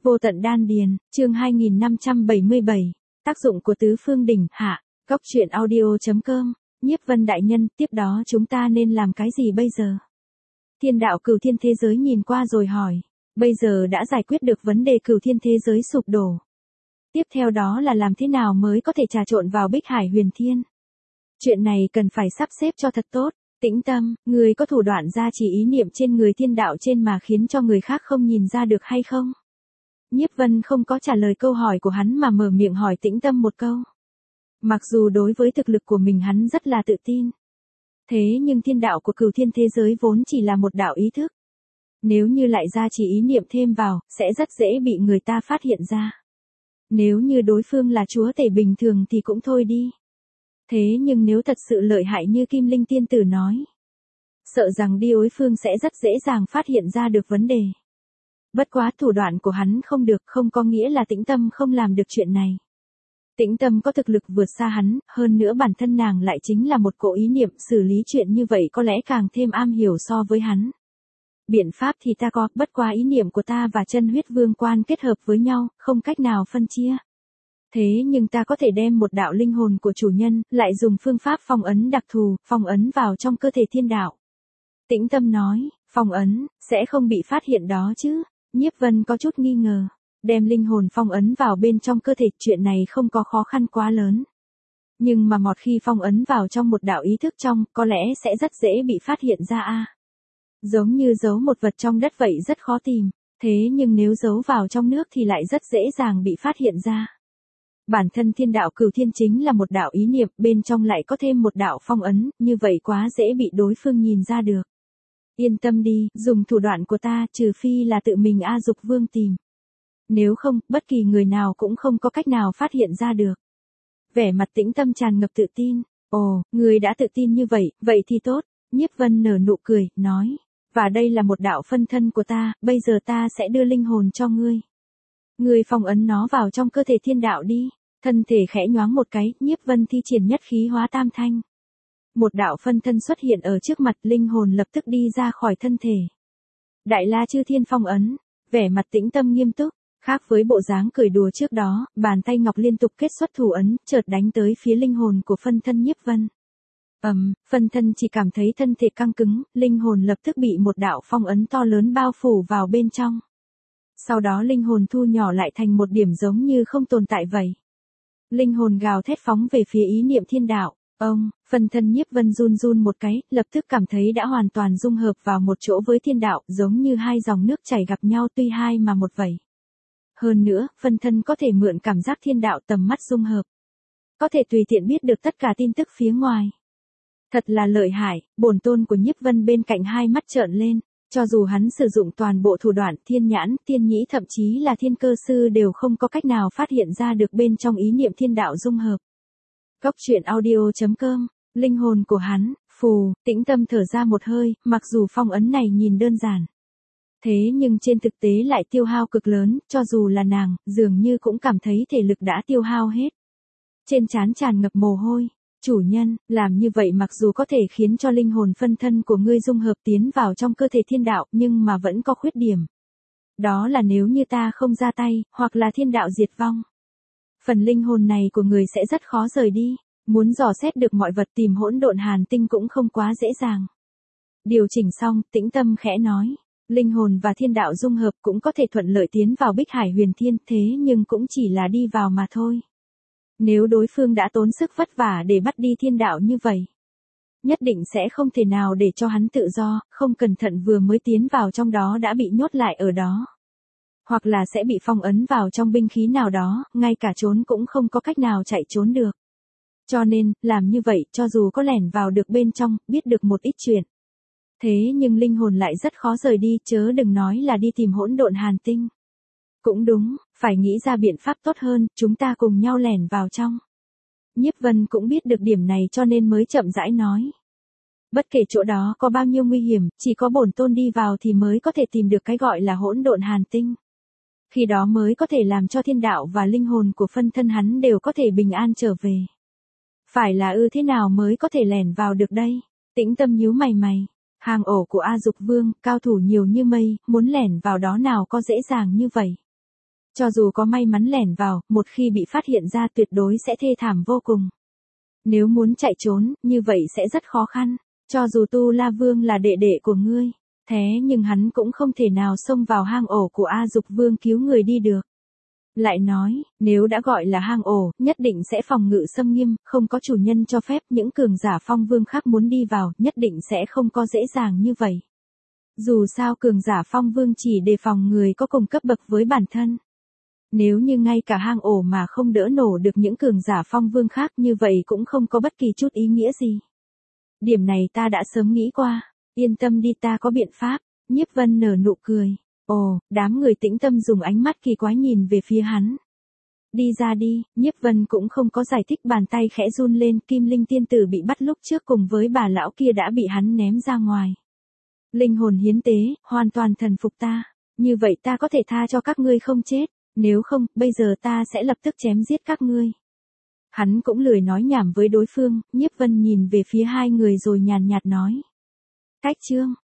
Vô tận đan điền, chương 2577, tác dụng của tứ phương đỉnh, hạ, góc truyện audio.com, Nhiếp Vân đại nhân, tiếp đó chúng ta nên làm cái gì bây giờ? Thiên đạo cửu thiên thế giới nhìn qua rồi hỏi, bây giờ đã giải quyết được vấn đề cửu thiên thế giới sụp đổ. Tiếp theo đó là làm thế nào mới có thể trà trộn vào Bích Hải Huyền Thiên? Chuyện này cần phải sắp xếp cho thật tốt. Tĩnh tâm, người có thủ đoạn gia trì ý niệm trên người thiên đạo trên mà khiến cho người khác không nhìn ra được hay không? Nhiếp Vân không có trả lời câu hỏi của hắn mà mở miệng hỏi Tĩnh tâm một câu. Mặc dù đối với thực lực của mình hắn rất là tự tin. Thế nhưng thiên đạo của cửu thiên thế giới vốn chỉ là một đạo ý thức. Nếu như lại gia trì ý niệm thêm vào, sẽ rất dễ bị người ta phát hiện ra. Nếu như đối phương là chúa tể bình thường thì cũng thôi đi. Thế nhưng nếu thật sự lợi hại như Kim Linh tiên tử nói, sợ rằng đối phương sẽ rất dễ dàng phát hiện ra được vấn đề. Bất quá thủ đoạn của hắn không được không có nghĩa là Tĩnh tâm không làm được chuyện này. Tĩnh tâm có thực lực vượt xa hắn, hơn nữa bản thân nàng lại chính là một cỗ ý niệm, xử lý chuyện như vậy có lẽ càng thêm am hiểu so với hắn. Biện pháp thì ta có, bất quá ý niệm của ta và chân huyết vương quan kết hợp với nhau, không cách nào phân chia. Thế nhưng ta có thể đem một đạo linh hồn của chủ nhân, lại dùng phương pháp phong ấn đặc thù, phong ấn vào trong cơ thể thiên đạo. Tĩnh tâm nói, phong ấn, sẽ không bị phát hiện đó chứ? Nhiếp Vân có chút nghi ngờ. Đem linh hồn phong ấn vào bên trong cơ thể, chuyện này không có khó khăn quá lớn. Nhưng mà một khi phong ấn vào trong một đạo ý thức trong, có lẽ sẽ rất dễ bị phát hiện ra a. Giống như giấu một vật trong đất vậy rất khó tìm, thế nhưng nếu giấu vào trong nước thì lại rất dễ dàng bị phát hiện ra. Bản thân thiên đạo cửu thiên chính là một đạo ý niệm, bên trong lại có thêm một đạo phong ấn, như vậy quá dễ bị đối phương nhìn ra được. Yên tâm đi, dùng thủ đoạn của ta, trừ phi là tự mình A Dục Vương tìm. Nếu không, bất kỳ người nào cũng không có cách nào phát hiện ra được. Vẻ mặt Tĩnh tâm tràn ngập tự tin. Ồ, người đã tự tin như vậy, vậy thì tốt. Nhiếp Vân nở nụ cười, nói. Và đây là một đạo phân thân của ta, bây giờ ta sẽ đưa linh hồn cho ngươi. Ngươi phong ấn nó vào trong cơ thể thiên đạo đi. Thân thể khẽ nhoáng một cái, Nhiếp Vân thi triển nhất khí hóa tam thanh. Một đạo phân thân xuất hiện ở trước mặt, linh hồn lập tức đi ra khỏi thân thể. Đại La Chư Thiên phong ấn, vẻ mặt Tĩnh tâm nghiêm túc, khác với bộ dáng cười đùa trước đó, bàn tay ngọc liên tục kết xuất thủ ấn, chợt đánh tới phía linh hồn của phân thân Nhiếp Vân. Phân thân chỉ cảm thấy thân thể căng cứng, linh hồn lập tức bị một đạo phong ấn to lớn bao phủ vào bên trong. Sau đó linh hồn thu nhỏ lại thành một điểm giống như không tồn tại vậy. Linh hồn gào thét phóng về phía ý niệm thiên đạo. Phân thân Nhiếp Vân run run một cái, lập tức cảm thấy đã hoàn toàn dung hợp vào một chỗ với thiên đạo, giống như hai dòng nước chảy gặp nhau tuy hai mà một vậy. Hơn nữa, phân thân có thể mượn cảm giác thiên đạo tầm mắt dung hợp. Có thể tùy tiện biết được tất cả tin tức phía ngoài. Thật là lợi hại, bổn tôn của Nhiếp Vân bên cạnh hai mắt trợn lên. Cho dù hắn sử dụng toàn bộ thủ đoạn thiên nhãn, thiên nhĩ thậm chí là thiên cơ sư đều không có cách nào phát hiện ra được bên trong ý niệm thiên đạo dung hợp. Góc truyện audio.com, linh hồn của hắn, phù, Tĩnh tâm thở ra một hơi, mặc dù phong ấn này nhìn đơn giản. Thế nhưng trên thực tế lại tiêu hao cực lớn, cho dù là nàng, dường như cũng cảm thấy thể lực đã tiêu hao hết. Trên trán tràn ngập mồ hôi. Chủ nhân, làm như vậy mặc dù có thể khiến cho linh hồn phân thân của ngươi dung hợp tiến vào trong cơ thể thiên đạo, nhưng mà vẫn có khuyết điểm. Đó là nếu như ta không ra tay, hoặc là thiên đạo diệt vong. Phần linh hồn này của người sẽ rất khó rời đi, muốn dò xét được mọi vật tìm hỗn độn hàn tinh cũng không quá dễ dàng. Điều chỉnh xong, Tĩnh tâm khẽ nói. Linh hồn và thiên đạo dung hợp cũng có thể thuận lợi tiến vào Bích Hải Huyền Thiên, thế nhưng cũng chỉ là đi vào mà thôi. Nếu đối phương đã tốn sức vất vả để bắt đi thiên đạo như vậy, nhất định sẽ không thể nào để cho hắn tự do, không cẩn thận vừa mới tiến vào trong đó đã bị nhốt lại ở đó. Hoặc là sẽ bị phong ấn vào trong binh khí nào đó, ngay cả trốn cũng không có cách nào chạy trốn được. Cho nên, làm như vậy, cho dù có lẻn vào được bên trong, biết được một ít chuyện. Thế nhưng linh hồn lại rất khó rời đi, chớ đừng nói là đi tìm hỗn độn hàn tinh. Cũng đúng, phải nghĩ ra biện pháp tốt hơn, chúng ta cùng nhau lẻn vào trong. Nhiếp Vân cũng biết được điểm này cho nên mới chậm rãi nói. Bất kể chỗ đó có bao nhiêu nguy hiểm, chỉ có bổn tôn đi vào thì mới có thể tìm được cái gọi là hỗn độn hàn tinh. Khi đó mới có thể làm cho thiên đạo và linh hồn của phân thân hắn đều có thể bình an trở về. Phải là thế nào mới có thể lẻn vào được đây? Tĩnh tâm nhíu mày. Hang ổ của A Dục Vương, cao thủ nhiều như mây, muốn lẻn vào đó nào có dễ dàng như vậy. Cho dù có may mắn lẻn vào, một khi bị phát hiện ra tuyệt đối sẽ thê thảm vô cùng. Nếu muốn chạy trốn, như vậy sẽ rất khó khăn. Cho dù Tu La Vương là đệ đệ của ngươi, thế nhưng hắn cũng không thể nào xông vào hang ổ của A Dục Vương cứu người đi được. Lại nói, nếu đã gọi là hang ổ, nhất định sẽ phòng ngự xâm nghiêm, không có chủ nhân cho phép, những cường giả phong vương khác muốn đi vào, nhất định sẽ không có dễ dàng như vậy. Dù sao cường giả phong vương chỉ đề phòng người có cùng cấp bậc với bản thân. Nếu như ngay cả hang ổ mà không đỡ nổ được những cường giả phong vương khác, như vậy cũng không có bất kỳ chút ý nghĩa gì. Điểm này ta đã sớm nghĩ qua, yên tâm đi, ta có biện pháp. Nhiếp Vân nở nụ cười. Ồ, đám người Tĩnh Tâm dùng ánh mắt kỳ quái nhìn về phía hắn. Đi ra đi, Nhiếp Vân cũng không có giải thích, bàn tay khẽ run lên, Kim Linh tiên tử bị bắt lúc trước cùng với bà lão kia đã bị hắn ném ra ngoài. Linh hồn hiến tế, hoàn toàn thần phục ta, như vậy ta có thể tha cho các ngươi không chết, nếu không, bây giờ ta sẽ lập tức chém giết các ngươi. Hắn cũng lười nói nhảm với đối phương, Nhiếp Vân nhìn về phía hai người rồi nhàn nhạt nói. Cách chương